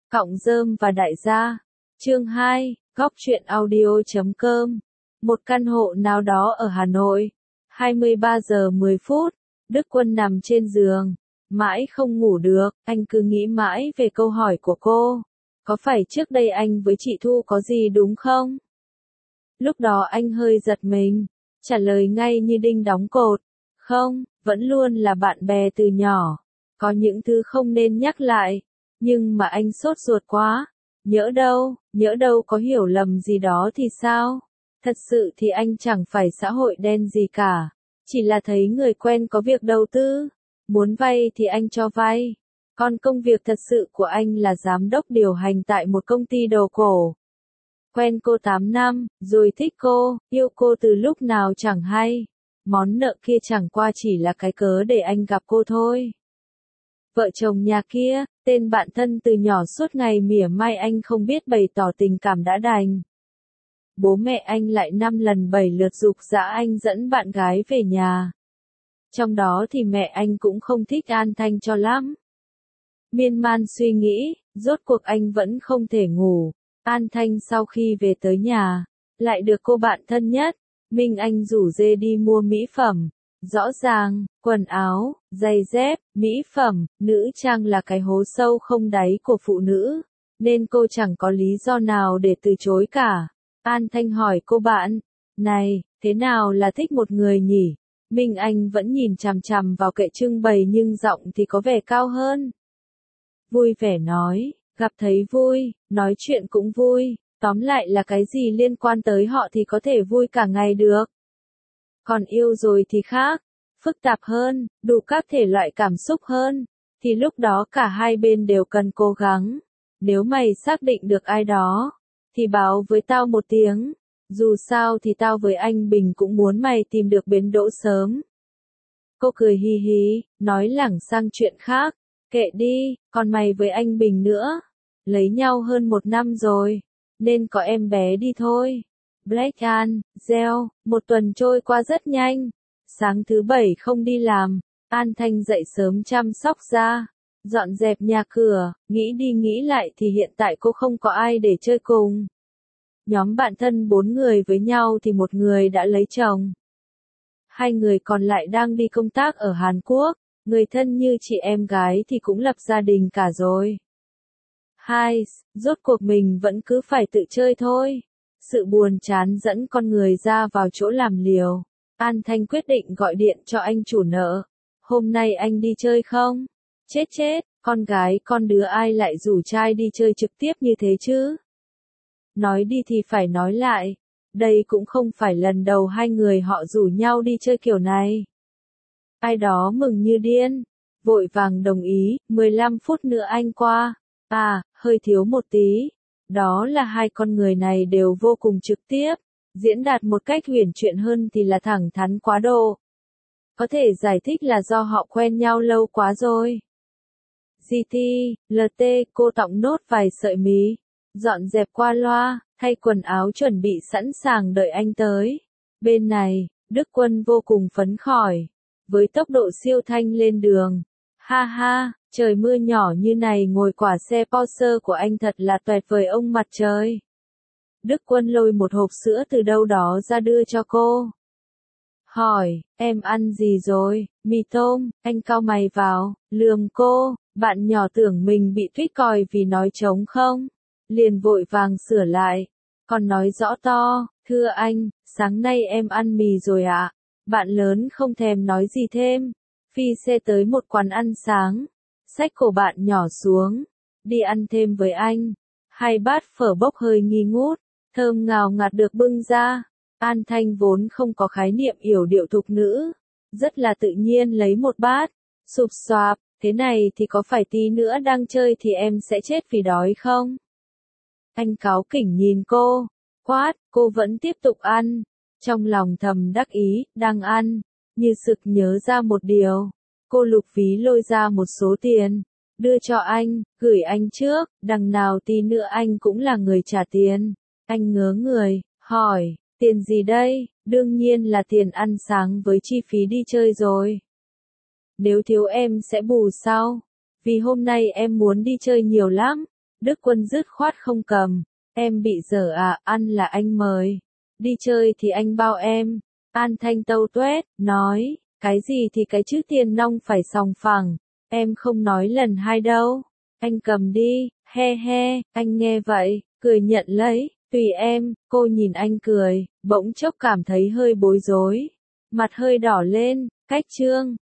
Cọng rơm và đại gia. Chương 2, góc truyện audio.com. Một căn hộ nào đó ở Hà Nội. 23 giờ 10 phút, Đức Quân nằm trên giường, mãi không ngủ được, anh cứ nghĩ mãi về câu hỏi của cô. Có phải trước đây anh với chị Thu có gì đúng không? Lúc đó anh hơi giật mình, trả lời ngay như đinh đóng cột. Không, vẫn luôn là bạn bè từ nhỏ. Có những thứ không nên nhắc lại. Nhưng mà anh sốt ruột quá. Nhỡ đâu có hiểu lầm gì đó thì sao? Thật sự thì anh chẳng phải xã hội đen gì cả. Chỉ là thấy người quen có việc đầu tư. Muốn vay thì anh cho vay. Còn công việc thật sự của anh là giám đốc điều hành tại một công ty đồ cổ. Quen cô 8 năm, rồi thích cô, yêu cô từ lúc nào chẳng hay. Món nợ kia chẳng qua chỉ là cái cớ để anh gặp cô thôi. Vợ chồng nhà kia, tên bạn thân từ nhỏ suốt ngày mỉa mai anh không biết bày tỏ tình cảm đã đành. Bố mẹ anh lại 5 lần 7 lượt giục giã anh dẫn bạn gái về nhà. Trong đó thì mẹ anh cũng không thích An Thanh cho lắm. Miên man suy nghĩ, rốt cuộc anh vẫn không thể ngủ. An Thanh sau khi về tới nhà, lại được cô bạn thân nhất, Minh Anh rủ dê đi mua mỹ phẩm. Rõ ràng, quần áo, giày dép, mỹ phẩm, nữ trang là cái hố sâu không đáy của phụ nữ, nên cô chẳng có lý do nào để từ chối cả. An Thanh hỏi cô bạn, này, thế nào là thích một người nhỉ? Minh Anh vẫn nhìn chằm chằm vào kệ trưng bày nhưng giọng thì có vẻ cao hơn. Vui vẻ nói, gặp thấy vui, nói chuyện cũng vui, tóm lại là cái gì liên quan tới họ thì có thể vui cả ngày được. Còn yêu rồi thì khác, phức tạp hơn, đủ các thể loại cảm xúc hơn, thì lúc đó cả hai bên đều cần cố gắng. Nếu mày xác định được ai đó, thì báo với tao một tiếng, dù sao thì tao với anh Bình cũng muốn mày tìm được bến đỗ sớm. Cô cười hi hi, nói lảng sang chuyện khác, kệ đi, còn mày với anh Bình nữa, lấy nhau hơn 1 năm rồi, nên có em bé đi thôi. Black An, Gieo, một tuần trôi qua rất nhanh. Sáng thứ 7 không đi làm, An Thanh dậy sớm chăm sóc da, dọn dẹp nhà cửa, nghĩ đi nghĩ lại thì hiện tại cô không có ai để chơi cùng. Nhóm bạn thân 4 người với nhau thì một người đã lấy chồng. 2 người còn lại đang đi công tác ở Hàn Quốc, người thân như chị em gái thì cũng lập gia đình cả rồi. Rốt cuộc mình vẫn cứ phải tự chơi thôi. Sự buồn chán dẫn con người ra vào chỗ làm liều. An Thanh quyết định gọi điện cho anh chủ nợ. Hôm nay anh đi chơi không? Chết, con gái con đứa ai lại rủ trai đi chơi trực tiếp như thế chứ? Nói đi thì phải nói lại. Đây cũng không phải lần đầu hai người họ rủ nhau đi chơi kiểu này. Ai đó mừng như điên. Vội vàng đồng ý, 15 phút nữa anh qua. Hơi thiếu một tí. Đó là hai con người này đều vô cùng trực tiếp, diễn đạt một cách huyền chuyển hơn thì là thẳng thắn quá độ. Có thể giải thích là do họ quen nhau lâu quá rồi. GT, LT, cô tọng nốt vài sợi mí, dọn dẹp qua loa, thay quần áo chuẩn bị sẵn sàng đợi anh tới. Bên này, Đức Quân vô cùng phấn khởi, với tốc độ siêu thanh lên đường. Ha, trời mưa nhỏ như này ngồi quả xe Porsche của anh thật là tuyệt vời ông mặt trời. Đức Quân lôi một hộp sữa từ đâu đó ra đưa cho cô. Hỏi, em ăn gì rồi? Mì tôm, anh cau mày vào, lườm cô, bạn nhỏ tưởng mình bị tuyết còi vì nói trống không? Liền vội vàng sửa lại, còn nói rõ to, thưa anh, sáng nay em ăn mì rồi ạ. Bạn lớn không thèm nói gì thêm. Phi xe tới một quán ăn sáng, xách cổ bạn nhỏ xuống, đi ăn thêm với anh. 2 bát phở bốc hơi nghi ngút, thơm ngào ngạt được bưng ra. An Thanh vốn không có khái niệm yểu điệu thục nữ, rất là tự nhiên lấy một bát, sụp xoạp, thế này thì có phải tí nữa đang chơi thì em sẽ chết vì đói không? Anh cáu kỉnh nhìn cô, quát, cô vẫn tiếp tục ăn, trong lòng thầm đắc ý, đang ăn. Như sực nhớ ra một điều, cô lục ví lôi ra một số tiền, đưa cho anh, gửi anh trước, đằng nào tí nữa anh cũng là người trả tiền. Anh ngớ người, hỏi, tiền gì đây? Đương nhiên là tiền ăn sáng với chi phí đi chơi rồi. Nếu thiếu em sẽ bù sau, vì hôm nay em muốn đi chơi nhiều lắm. Đức Quân dứt khoát không cầm. Em bị dở à, ăn là anh mời. Đi chơi thì anh bao em. An Thanh tâu tuét, nói, cái gì thì cái chứ tiền nong phải sòng phẳng. Em không nói lần hai đâu. Anh cầm đi, he he, anh nghe vậy, cười nhận lấy, tùy em. Cô nhìn anh cười, bỗng chốc cảm thấy hơi bối rối. Mặt hơi đỏ lên, cách Trương.